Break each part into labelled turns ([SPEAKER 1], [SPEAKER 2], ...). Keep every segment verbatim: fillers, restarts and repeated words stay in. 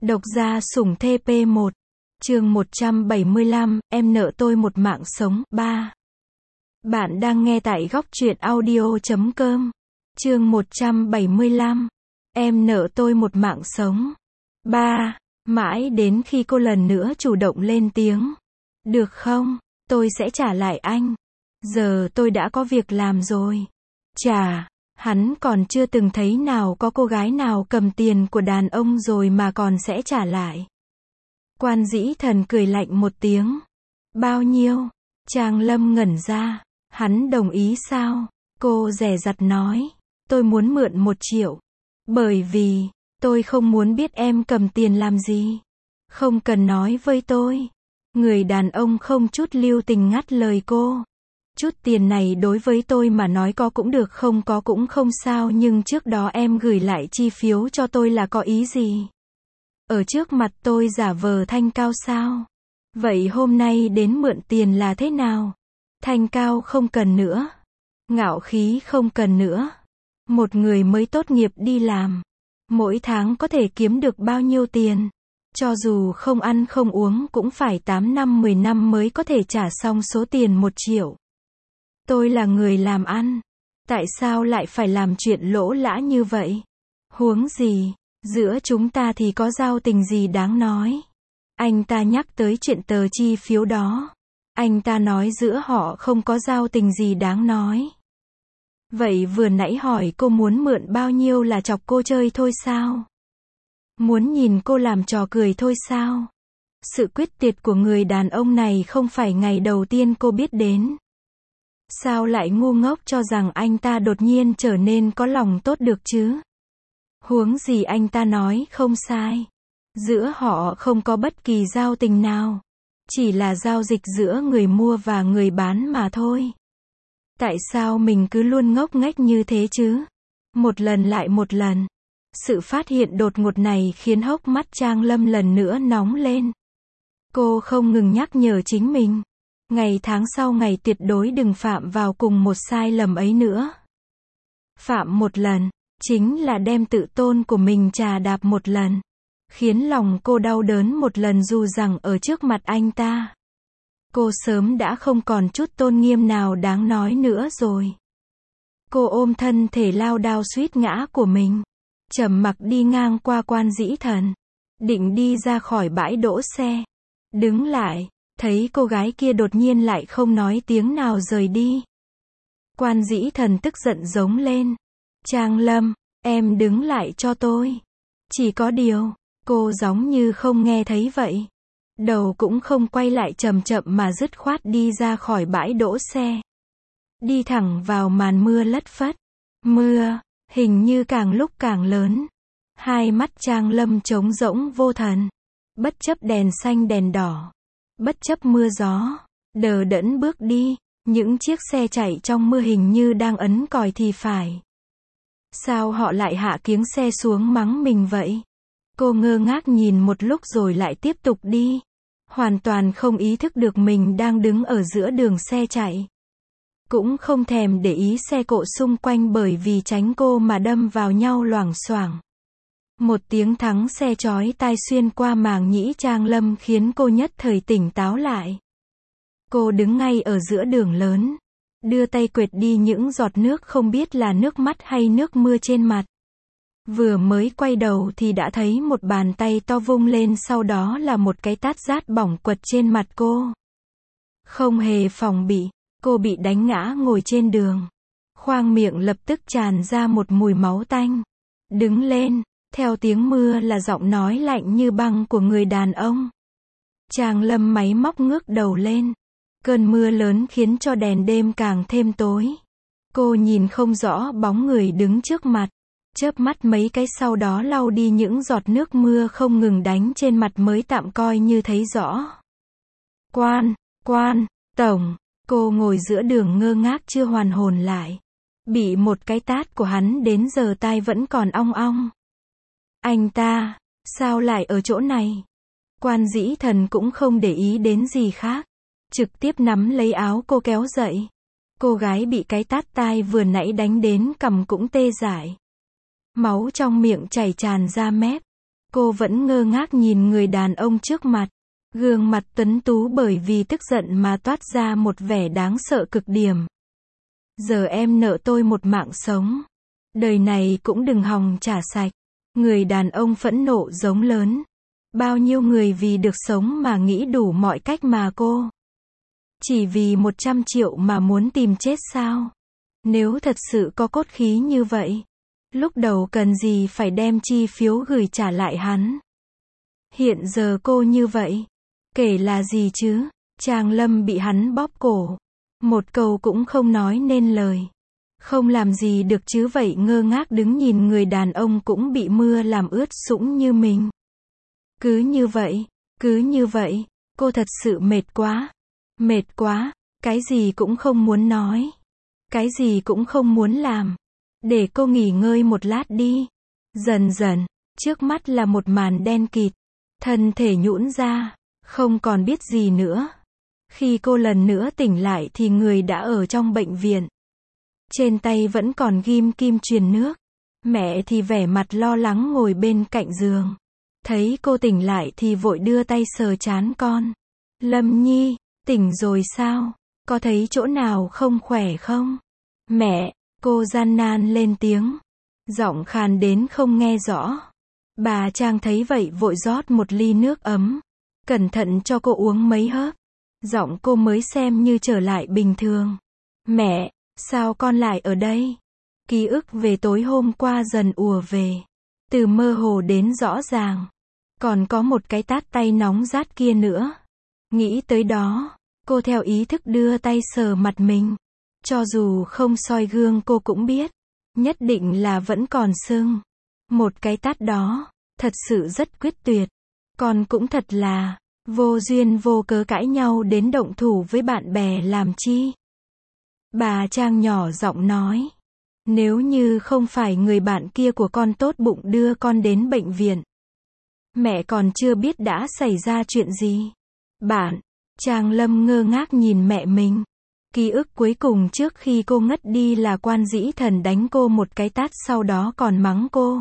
[SPEAKER 1] Độc gia sủng thê pê một. Chương một trăm bảy mươi lăm, em nợ tôi một mạng sống. ba. Bạn đang nghe tại góc truyện audio chấm com. Chương một trăm bảy mươi lăm. Em nợ tôi một mạng sống. ba. Mãi đến khi cô lần nữa chủ động lên tiếng. Được không? Tôi sẽ trả lại anh. Giờ tôi đã có việc làm rồi. Chà, hắn còn chưa từng thấy nào có cô gái nào cầm tiền của đàn ông rồi mà còn sẽ trả lại. Quan Dĩ Thần cười lạnh một tiếng. Bao nhiêu? Trang Lâm ngẩn ra. Hắn đồng ý sao? Cô dè dặt nói. Tôi muốn mượn một triệu. Bởi vì, tôi không muốn biết em cầm tiền làm gì. Không cần nói với tôi. Người đàn ông không chút lưu tình ngắt lời cô. Chút tiền này đối với tôi mà nói có cũng được, không có cũng không sao, nhưng trước đó em gửi lại chi phiếu cho tôi là có ý gì? Ở trước mặt tôi giả vờ thanh cao sao? Vậy hôm nay đến mượn tiền là thế nào? Thanh cao không cần nữa. Ngạo khí không cần nữa. Một người mới tốt nghiệp đi làm. Mỗi tháng có thể kiếm được bao nhiêu tiền? Cho dù không ăn không uống cũng phải tám năm mười năm mới có thể trả xong số tiền một triệu. Tôi là người làm ăn. Tại sao lại phải làm chuyện lỗ lã như vậy? Huống gì, giữa chúng ta thì có giao tình gì đáng nói? Anh ta nhắc tới chuyện tờ chi phiếu đó. Anh ta nói giữa họ không có giao tình gì đáng nói. Vậy vừa nãy hỏi cô muốn mượn bao nhiêu là chọc cô chơi thôi sao? Muốn nhìn cô làm trò cười thôi sao? Sự quyết tuyệt của người đàn ông này không phải ngày đầu tiên cô biết đến. Sao lại ngu ngốc cho rằng anh ta đột nhiên trở nên có lòng tốt được chứ? Huống gì anh ta nói không sai. Giữa họ không có bất kỳ giao tình nào. Chỉ là giao dịch giữa người mua và người bán mà thôi. Tại sao mình cứ luôn ngốc nghếch như thế chứ? Một lần lại một lần. Sự phát hiện đột ngột này khiến hốc mắt Trang Lâm lần nữa nóng lên. Cô không ngừng nhắc nhở chính mình. Ngày tháng sau ngày tuyệt đối đừng phạm vào cùng một sai lầm ấy nữa. Phạm một lần, chính là đem tự tôn của mình chà đạp một lần. Khiến lòng cô đau đớn một lần dù rằng ở trước mặt anh ta. Cô sớm đã không còn chút tôn nghiêm nào đáng nói nữa rồi. Cô ôm thân thể lao đao suýt ngã của mình. Trầm mặc đi ngang qua Quan Dĩ Thần. Định đi ra khỏi bãi đỗ xe. Đứng lại. Thấy cô gái kia đột nhiên lại không nói tiếng nào rời đi. Quan Dĩ Thần tức giận giống lên. Trang Lâm, em đứng lại cho tôi. Chỉ có điều, cô giống như không nghe thấy vậy. Đầu cũng không quay lại, chậm chậm mà dứt khoát đi ra khỏi bãi đỗ xe. Đi thẳng vào màn mưa lất phất. Mưa, hình như càng lúc càng lớn. Hai mắt Trang Lâm trống rỗng vô thần. Bất chấp đèn xanh đèn đỏ. Bất chấp mưa gió, đờ đẫn bước đi, những chiếc xe chạy trong mưa hình như đang ấn còi thì phải. Sao họ lại hạ kiếng xe xuống mắng mình vậy? Cô ngơ ngác nhìn một lúc rồi lại tiếp tục đi. Hoàn toàn không ý thức được mình đang đứng ở giữa đường xe chạy. Cũng không thèm để ý xe cộ xung quanh bởi vì tránh cô mà đâm vào nhau loảng xoảng. Một tiếng thắng xe chói tai xuyên qua màng nhĩ Trang Lâm khiến cô nhất thời tỉnh táo lại. Cô đứng ngay ở giữa đường lớn. Đưa tay quệt đi những giọt nước không biết là nước mắt hay nước mưa trên mặt. Vừa mới quay đầu thì đã thấy một bàn tay to vung lên, sau đó là một cái tát rát bỏng quật trên mặt cô. Không hề phòng bị, cô bị đánh ngã ngồi trên đường. Khoang miệng lập tức tràn ra một mùi máu tanh. Đứng lên. Theo tiếng mưa là giọng nói lạnh như băng của người đàn ông. Trang Lâm máy móc ngước đầu lên. Cơn mưa lớn khiến cho đèn đêm càng thêm tối. Cô nhìn không rõ bóng người đứng trước mặt. Chớp mắt mấy cái sau đó lau đi những giọt nước mưa không ngừng đánh trên mặt mới tạm coi như thấy rõ. Quan, quan, tổng, cô ngồi giữa đường ngơ ngác chưa hoàn hồn lại. Bị một cái tát của hắn đến giờ tai vẫn còn ong ong. Anh ta, sao lại ở chỗ này? Quan Dĩ Thần cũng không để ý đến gì khác. Trực tiếp nắm lấy áo cô kéo dậy. Cô gái bị cái tát tai vừa nãy đánh đến cằm cũng tê dại. Máu trong miệng chảy tràn ra mép. Cô vẫn ngơ ngác nhìn người đàn ông trước mặt. Gương mặt tuấn tú bởi vì tức giận mà toát ra một vẻ đáng sợ cực điểm. Giờ em nợ tôi một mạng sống. Đời này cũng đừng hòng trả sạch. Người đàn ông phẫn nộ giống lớn. Bao nhiêu người vì được sống mà nghĩ đủ mọi cách mà cô. Chỉ vì một trăm triệu mà muốn tìm chết sao? Nếu thật sự có cốt khí như vậy, lúc đầu cần gì phải đem chi phiếu gửi trả lại hắn? Hiện giờ cô như vậy, kể là gì chứ? Trang Lâm bị hắn bóp cổ. Một câu cũng không nói nên lời. Không làm gì được chứ vậy, ngơ ngác đứng nhìn người đàn ông cũng bị mưa làm ướt sũng như mình. Cứ như vậy, cứ như vậy, cô thật sự mệt quá. Mệt quá, cái gì cũng không muốn nói. Cái gì cũng không muốn làm. Để cô nghỉ ngơi một lát đi. Dần dần, trước mắt là một màn đen kịt. Thân thể nhũn ra, không còn biết gì nữa. Khi cô lần nữa tỉnh lại thì người đã ở trong bệnh viện. Trên tay vẫn còn ghim kim truyền nước. Mẹ thì vẻ mặt lo lắng ngồi bên cạnh giường. Thấy cô tỉnh lại thì vội đưa tay sờ trán con. Lâm Nhi, tỉnh rồi sao? Có thấy chỗ nào không khỏe không? Mẹ, cô gian nan lên tiếng. Giọng khàn đến không nghe rõ. Bà Trang thấy vậy vội rót một ly nước ấm. Cẩn thận cho cô uống mấy hớp. Giọng cô mới xem như trở lại bình thường. Mẹ, sao con lại ở đây? Ký ức về tối hôm qua dần ùa về. Từ mơ hồ đến rõ ràng. Còn có một cái tát tay nóng rát kia nữa. Nghĩ tới đó, cô theo ý thức đưa tay sờ mặt mình. Cho dù không soi gương cô cũng biết. Nhất định là vẫn còn sưng. Một cái tát đó, thật sự rất quyết tuyệt. Còn cũng thật là, vô duyên vô cớ cãi nhau đến động thủ với bạn bè làm chi. Bà Trang nhỏ giọng nói. Nếu như không phải người bạn kia của con tốt bụng đưa con đến bệnh viện. Mẹ còn chưa biết đã xảy ra chuyện gì. Bạn, Trang Lâm ngơ ngác nhìn mẹ mình. Ký ức cuối cùng trước khi cô ngất đi là Quan Dĩ Thần đánh cô một cái tát sau đó còn mắng cô.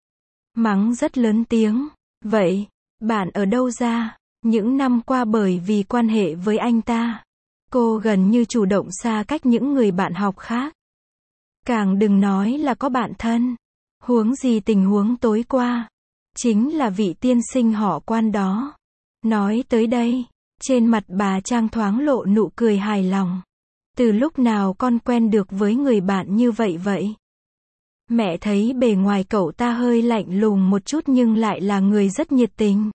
[SPEAKER 1] Mắng rất lớn tiếng. Vậy, bạn ở đâu ra? Những năm qua bởi vì quan hệ với anh ta, cô gần như chủ động xa cách những người bạn học khác. Càng đừng nói là có bạn thân. Huống gì tình huống tối qua. Chính là vị tiên sinh họ Quan đó. Nói tới đây, trên mặt bà Trang thoáng lộ nụ cười hài lòng. Từ lúc nào con quen được với người bạn như vậy vậy? Mẹ thấy bề ngoài cậu ta hơi lạnh lùng một chút nhưng lại là người rất nhiệt tình.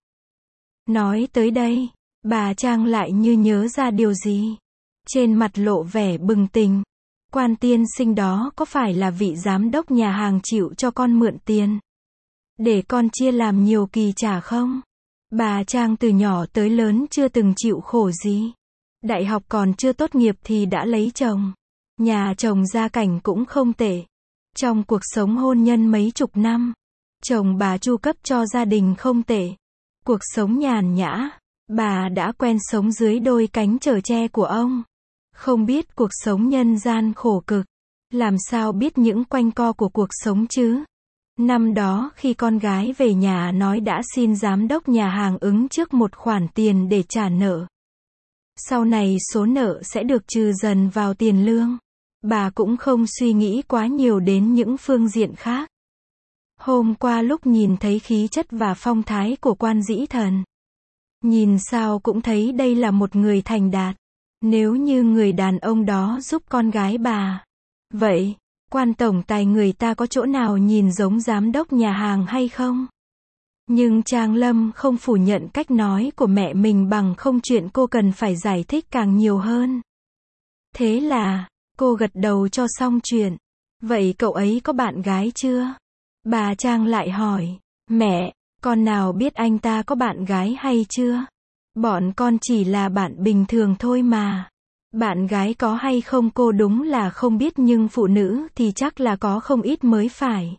[SPEAKER 1] Nói tới đây, bà Trang lại như nhớ ra điều gì. Trên mặt lộ vẻ bừng tỉnh. Quan tiên sinh đó có phải là vị giám đốc nhà hàng chịu cho con mượn tiền? Để con chia làm nhiều kỳ trả không? Bà Trang từ nhỏ tới lớn chưa từng chịu khổ gì. Đại học còn chưa tốt nghiệp thì đã lấy chồng. Nhà chồng gia cảnh cũng không tệ. Trong cuộc sống hôn nhân mấy chục năm, chồng bà chu cấp cho gia đình không tệ. Cuộc sống nhàn nhã, bà đã quen sống dưới đôi cánh chở che của ông. Không biết cuộc sống nhân gian khổ cực, làm sao biết những quanh co của cuộc sống chứ? Năm đó khi con gái về nhà nói đã xin giám đốc nhà hàng ứng trước một khoản tiền để trả nợ. Sau này số nợ sẽ được trừ dần vào tiền lương. Bà cũng không suy nghĩ quá nhiều đến những phương diện khác. Hôm qua lúc nhìn thấy khí chất và phong thái của Quan Dĩ Thần, nhìn sao cũng thấy đây là một người thành đạt. Nếu như người đàn ông đó giúp con gái bà, vậy, Quan tổng tài người ta có chỗ nào nhìn giống giám đốc nhà hàng hay không? Nhưng Trang Lâm không phủ nhận cách nói của mẹ mình bằng không chuyện cô cần phải giải thích càng nhiều hơn. Thế là, cô gật đầu cho xong chuyện. Vậy cậu ấy có bạn gái chưa? Bà Trang lại hỏi. Mẹ, con nào biết anh ta có bạn gái hay chưa? Bọn con chỉ là bạn bình thường thôi mà. Bạn gái có hay không cô đúng là không biết nhưng phụ nữ thì chắc là có không ít mới phải.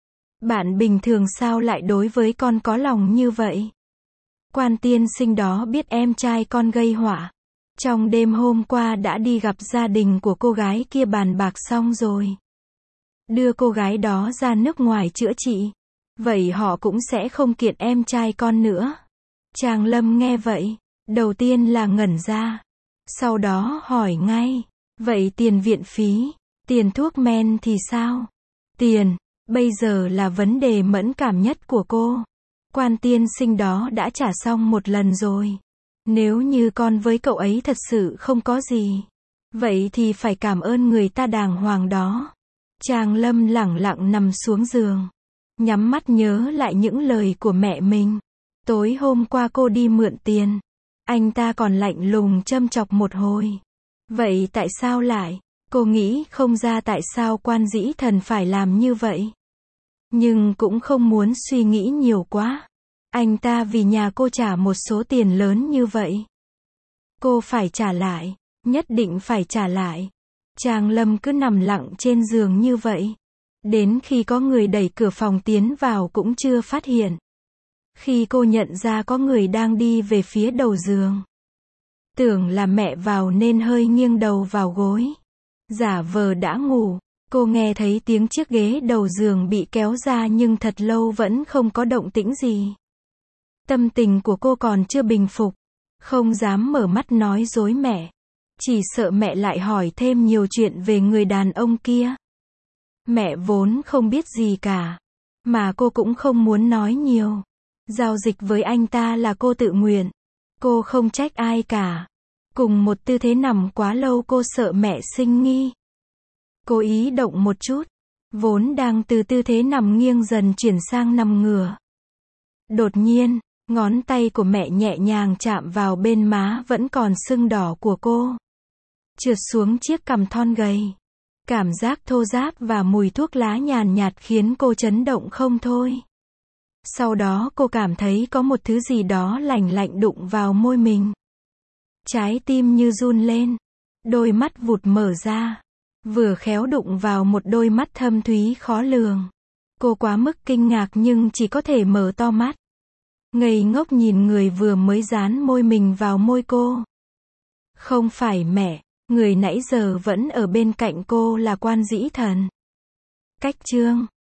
[SPEAKER 1] Bạn bình thường sao lại đối với con có lòng như vậy? Quan tiên sinh đó biết em trai con gây họa. Trong đêm hôm qua đã đi gặp gia đình của cô gái kia bàn bạc xong rồi. Đưa cô gái đó ra nước ngoài chữa trị. Vậy họ cũng sẽ không kiện em trai con nữa. Trang Lâm nghe vậy, đầu tiên là ngẩn ra. Sau đó hỏi ngay, vậy tiền viện phí, tiền thuốc men thì sao? Tiền, bây giờ là vấn đề mẫn cảm nhất của cô. Quan tiên sinh đó đã trả xong một lần rồi. Nếu như con với cậu ấy thật sự không có gì, vậy thì phải cảm ơn người ta đàng hoàng đó. Trang Lâm lẳng lặng nằm xuống giường, nhắm mắt nhớ lại những lời của mẹ mình. Tối hôm qua cô đi mượn tiền, anh ta còn lạnh lùng châm chọc một hồi. Vậy tại sao lại? Cô nghĩ không ra tại sao Quan Dĩ Thần phải làm như vậy. Nhưng cũng không muốn suy nghĩ nhiều quá. Anh ta vì nhà cô trả một số tiền lớn như vậy. Cô phải trả lại, nhất định phải trả lại. Trang Lâm cứ nằm lặng trên giường như vậy. Đến khi có người đẩy cửa phòng tiến vào cũng chưa phát hiện. Khi cô nhận ra có người đang đi về phía đầu giường, tưởng là mẹ vào nên hơi nghiêng đầu vào gối. Giả vờ đã ngủ, cô nghe thấy tiếng chiếc ghế đầu giường bị kéo ra nhưng thật lâu vẫn không có động tĩnh gì. Tâm tình của cô còn chưa bình phục, không dám mở mắt nói dối mẹ. Chỉ sợ mẹ lại hỏi thêm nhiều chuyện về người đàn ông kia. Mẹ vốn không biết gì cả, mà cô cũng không muốn nói nhiều. Giao dịch với anh ta là cô tự nguyện. Cô không trách ai cả. Cùng một tư thế nằm quá lâu cô sợ mẹ sinh nghi. Cố ý động một chút, vốn đang từ tư thế nằm nghiêng dần chuyển sang nằm ngửa. Đột nhiên, ngón tay của mẹ nhẹ nhàng chạm vào bên má vẫn còn sưng đỏ của cô. Trượt xuống chiếc cằm thon gầy. Cảm giác thô ráp và mùi thuốc lá nhàn nhạt khiến cô chấn động không thôi. Sau đó cô cảm thấy có một thứ gì đó lạnh lạnh đụng vào môi mình. Trái tim như run lên. Đôi mắt vụt mở ra. Vừa khéo đụng vào một đôi mắt thâm thúy khó lường. Cô quá mức kinh ngạc nhưng chỉ có thể mở to mắt. Ngây ngốc nhìn người vừa mới dán môi mình vào môi cô. Không phải mẹ, người nãy giờ vẫn ở bên cạnh cô là Quan Dĩ Thần. Cách chương